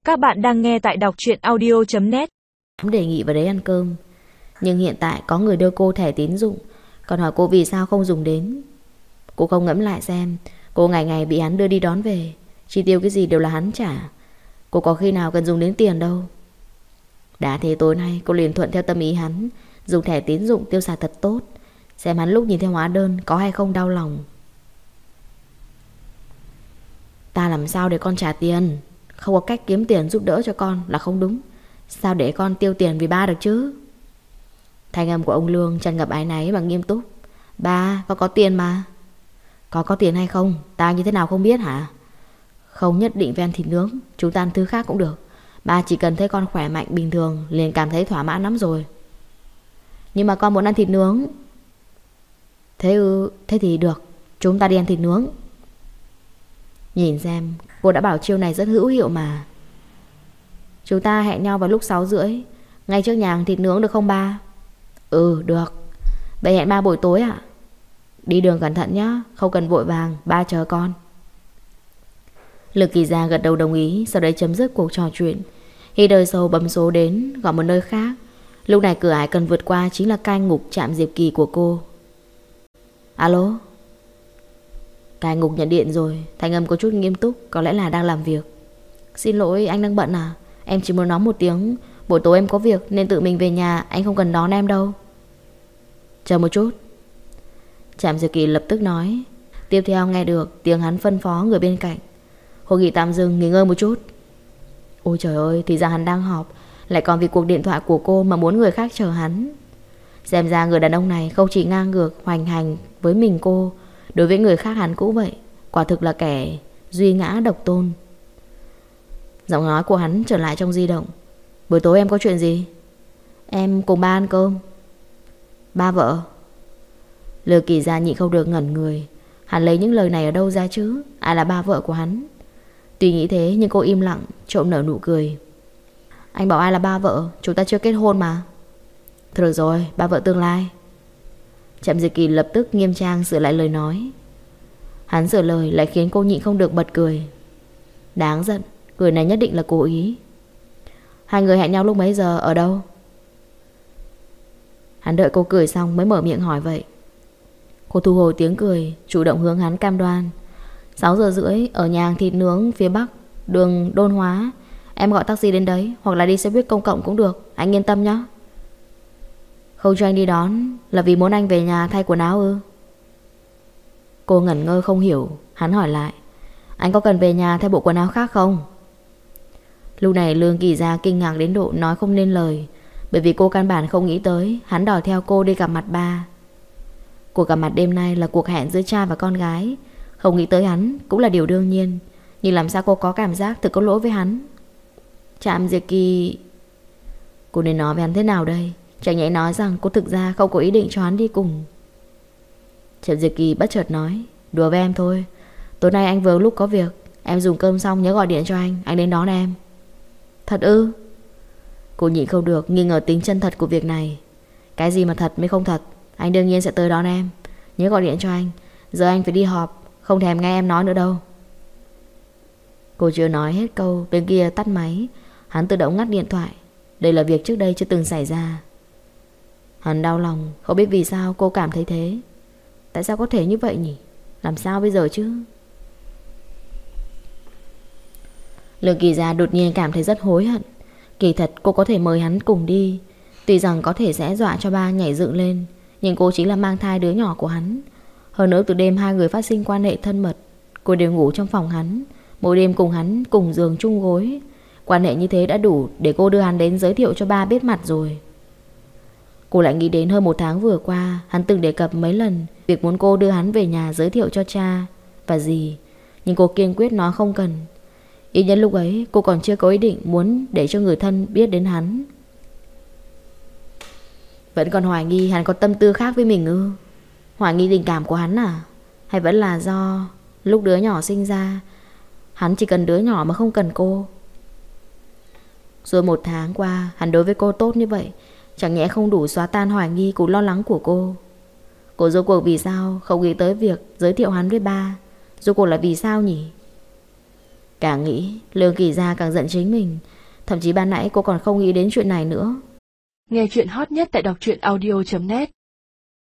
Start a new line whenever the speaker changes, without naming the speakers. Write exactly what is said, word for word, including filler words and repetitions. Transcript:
Các bạn đang nghe tại đọc truyện audio chấm net.
Đề nghị vào đấy ăn cơm. Nhưng hiện tại có người đưa cô thẻ tín dụng, còn hỏi cô vì sao không dùng đến. Cô không ngẫm lại xem, cô ngày ngày bị hắn đưa đi đón về, chi tiêu cái gì đều là hắn trả. Cô có khi nào cần dùng đến tiền đâu. Đã thế tối nay cô liền thuận theo tâm ý hắn, dùng thẻ tín dụng tiêu xài thật tốt, xem hắn lúc nhìn theo hóa đơn có hay không đau lòng. Ta làm sao để con trả tiền? Không có cách kiếm tiền giúp đỡ cho con là không đúng. Sao để con tiêu tiền vì ba được chứ? Thanh âm của ông Lương tràn ngập áy náy và nghiêm túc. Ba, con có tiền mà. Con có tiền hay không, ta như thế nào không biết hả? Không nhất định phải ăn thịt nướng, chúng ta ăn thứ khác cũng được. Ba chỉ cần thấy con khỏe mạnh bình thường liền cảm thấy thỏa mãn lắm rồi. Nhưng mà con muốn ăn thịt nướng. Thế ư, thế thì được, chúng ta đi ăn thịt nướng. Nhìn xem, cô đã bảo chiêu này rất hữu hiệu mà. Chúng ta hẹn nhau vào lúc sáu rưỡi, ngay trước nhà hàng thịt nướng được không ba? Ừ, được. Vậy hẹn ba buổi tối ạ? Đi đường cẩn thận nhá, không cần vội vàng, ba chờ con. Lực Kỳ Gia gật đầu đồng ý, sau đấy chấm dứt cuộc trò chuyện. Khi đời sâu bấm số đến, gọi một nơi khác. Lúc này cửa ải cần vượt qua chính là cai ngục trạm Diệp Kỳ của cô. Alo? Cai ngục nhận điện rồi, thanh âm có chút nghiêm túc, có lẽ là đang làm việc. Xin lỗi, anh đang bận à? Em chỉ muốn nói một tiếng, buổi tối em có việc nên tự mình về nhà, anh không cần đón em đâu. Chờ một chút. Trạm Diệp Kỳ lập tức nói. Tiếp theo nghe được tiếng hắn phân phó người bên cạnh. Hội nghị tạm dừng, nghỉ ngơi một chút. Ôi trời ơi, thì ra hắn đang họp, lại còn vì cuộc điện thoại của cô mà muốn người khác chờ hắn. Xem ra người đàn ông này không chỉ ngang ngược hoành hành với mình cô, đối với người khác hắn cũng vậy. Quả thực là kẻ duy ngã độc tôn. Giọng nói của hắn trở lại trong di động. Buổi tối em có chuyện gì? Em cùng ba ăn cơm. Ba vợ? Lừa Kỳ Gia nhịn không được ngẩn người. Hắn lấy những lời này ở đâu ra chứ? Ai là ba vợ của hắn? Tuy nghĩ thế nhưng cô im lặng, trộm nở nụ cười. Anh bảo ai là ba vợ? Chúng ta chưa kết hôn mà. Thôi được rồi, ba vợ tương lai. Trạm Diệp Kỳ lập tức nghiêm trang sửa lại lời nói. Hắn sửa lời lại khiến cô nhịn không được bật cười. Đáng giận, người này nhất định là cố ý. Hai người hẹn nhau lúc mấy giờ, ở đâu? Hắn đợi cô cười xong mới mở miệng hỏi vậy. Cô thu hồi tiếng cười, chủ động hướng hắn cam đoan. Sáu giờ rưỡi ở nhà hàng thịt nướng phía bắc, đường Đôn Hóa. Em gọi taxi đến đấy, hoặc là đi xe buýt công cộng cũng được, anh yên tâm nhé. Không cho anh đi đón là vì muốn anh về nhà thay quần áo ư? Cô ngẩn ngơ không hiểu. Hắn hỏi lại. Anh có cần về nhà thay bộ quần áo khác không? Lúc này Lương Kỳ Gia kinh ngạc đến độ nói không nên lời, bởi vì cô căn bản không nghĩ tới hắn đòi theo cô đi gặp mặt ba. Cuộc gặp mặt đêm nay là cuộc hẹn giữa cha và con gái. Không nghĩ tới hắn cũng là điều đương nhiên, nhưng làm sao cô có cảm giác thực có lỗi với hắn. Trạm Diệp Kỳ... Cô nên nói với hắn thế nào đây? Chẳng nhẽ nói rằng cô thực ra không có ý định cho hắn đi cùng. Trạm Diệp Kỳ bất chợt nói. Đùa với em thôi, tối nay anh vừa lúc có việc, em dùng cơm xong nhớ gọi điện cho anh, anh đến đón em. Thật ư? Cô nhịn không được nghi ngờ tính chân thật của việc này. Cái gì mà thật mới không thật? Anh đương nhiên sẽ tới đón em, nhớ gọi điện cho anh. Giờ anh phải đi họp, không thèm nghe em nói nữa đâu. Cô chưa nói hết câu, bên kia tắt máy. Hắn tự động ngắt điện thoại. Đây là việc trước đây chưa từng xảy ra. Hắn đau lòng, không biết vì sao cô cảm thấy thế. Tại sao có thể như vậy nhỉ? Làm sao bây giờ chứ? Lương Kỳ Gia đột nhiên cảm thấy rất hối hận. Kỳ thật cô có thể mời hắn cùng đi, tuy rằng có thể sẽ dọa cho ba nhảy dựng lên, nhưng cô chính là mang thai đứa nhỏ của hắn. Hơn nữa từ đêm hai người phát sinh quan hệ thân mật, cô đều ngủ trong phòng hắn, mỗi đêm cùng hắn cùng giường chung gối. Quan hệ như thế đã đủ để cô đưa hắn đến giới thiệu cho ba biết mặt rồi. Cô lại nghĩ đến hơn một tháng vừa qua, hắn từng đề cập mấy lần việc muốn cô đưa hắn về nhà giới thiệu cho cha và dì, nhưng cô kiên quyết nói không cần. Ít nhất lúc ấy cô còn chưa có ý định muốn để cho người thân biết đến hắn. Vẫn còn hoài nghi hắn có tâm tư khác với mình ư? Hoài nghi tình cảm của hắn à? Hay vẫn là do lúc đứa nhỏ sinh ra hắn chỉ cần đứa nhỏ mà không cần cô? Rồi một tháng qua hắn đối với cô tốt như vậy, chẳng nhẽ không đủ xóa tan hoài nghi cùng lo lắng của cô? Cô rốt cuộc vì sao không nghĩ tới việc giới thiệu hắn với ba? Rốt cuộc là vì sao nhỉ? Càng nghĩ Lương Kỳ Gia càng giận chính mình. Thậm chí ban nãy cô còn không nghĩ đến chuyện này nữa.
Nghe chuyện hot nhất tại đọc truyện audio chấm net.